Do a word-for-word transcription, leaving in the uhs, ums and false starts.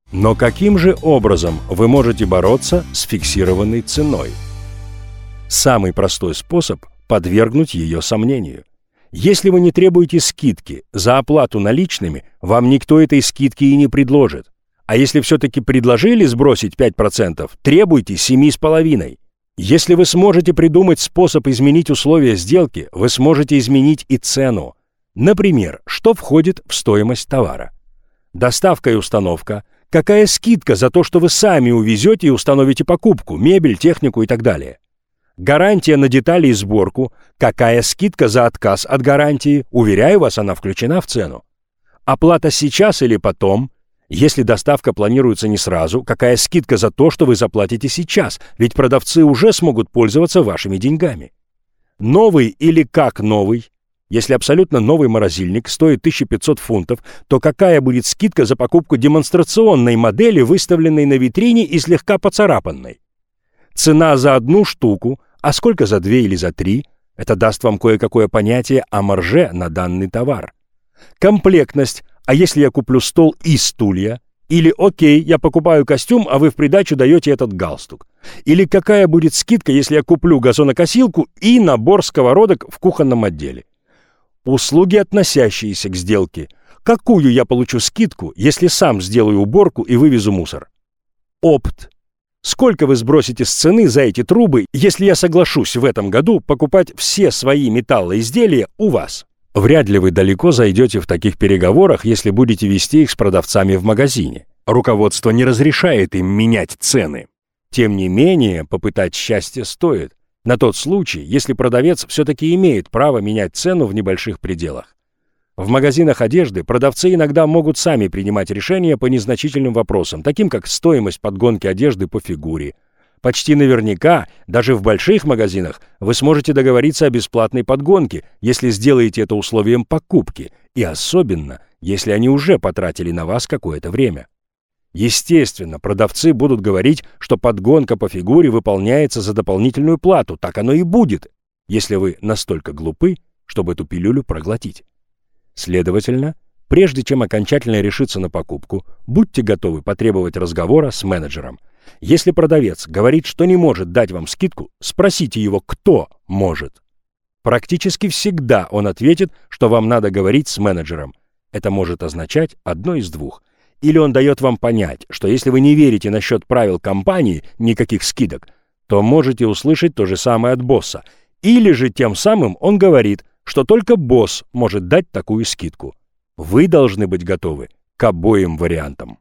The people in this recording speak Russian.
Но каким же образом вы можете бороться с фиксированной ценой? Самый простой способ – подвергнуть ее сомнению. Если вы не требуете скидки за оплату наличными, вам никто этой скидки и не предложит. А если все-таки предложили сбросить пять процентов, требуйте семь целых пять десятых. Если вы сможете придумать способ изменить условия сделки, вы сможете изменить и цену. Например, что входит в стоимость товара? Доставка и установка. Какая скидка за то, что вы сами увезете и установите покупку, мебель, технику и так далее? Гарантия на детали и сборку. Какая скидка за отказ от гарантии? Уверяю вас, она включена в цену. Оплата сейчас или потом? Если доставка планируется не сразу, какая скидка за то, что вы заплатите сейчас? Ведь продавцы уже смогут пользоваться вашими деньгами. Новый или как новый? Если абсолютно новый морозильник стоит тысяча пятьсот фунтов, то какая будет скидка за покупку демонстрационной модели, выставленной на витрине и слегка поцарапанной? Цена за одну штуку, а сколько за две или за три? Это даст вам кое-какое понятие о марже на данный товар. Комплектность. А если я куплю стол и стулья? Или окей, я покупаю костюм, а вы в придачу даете этот галстук? Или какая будет скидка, если я куплю газонокосилку и набор сковородок в кухонном отделе? Услуги, относящиеся к сделке. Какую я получу скидку, если сам сделаю уборку и вывезу мусор? Опт. Сколько вы сбросите с цены за эти трубы, если я соглашусь в этом году покупать все свои металлоизделия у вас? Вряд ли вы далеко зайдете в таких переговорах, если будете вести их с продавцами в магазине. Руководство не разрешает им менять цены. Тем не менее, попытать счастье стоит. На тот случай, если продавец все-таки имеет право менять цену в небольших пределах. В магазинах одежды продавцы иногда могут сами принимать решения по незначительным вопросам, таким как стоимость подгонки одежды по фигуре. Почти наверняка, даже в больших магазинах, вы сможете договориться о бесплатной подгонке, если сделаете это условием покупки, и особенно, если они уже потратили на вас какое-то время. Естественно, продавцы будут говорить, что подгонка по фигуре выполняется за дополнительную плату, так оно и будет, если вы настолько глупы, чтобы эту пилюлю проглотить. Следовательно, прежде чем окончательно решиться на покупку, будьте готовы потребовать разговора с менеджером. Если продавец говорит, что не может дать вам скидку, спросите его, кто может. Практически всегда он ответит, что вам надо говорить с менеджером. Это может означать одно из двух. Или он дает вам понять, что если вы не верите насчет правил компании, никаких скидок, то можете услышать то же самое от босса. Или же тем самым он говорит, что только босс может дать такую скидку. Вы должны быть готовы к обоим вариантам.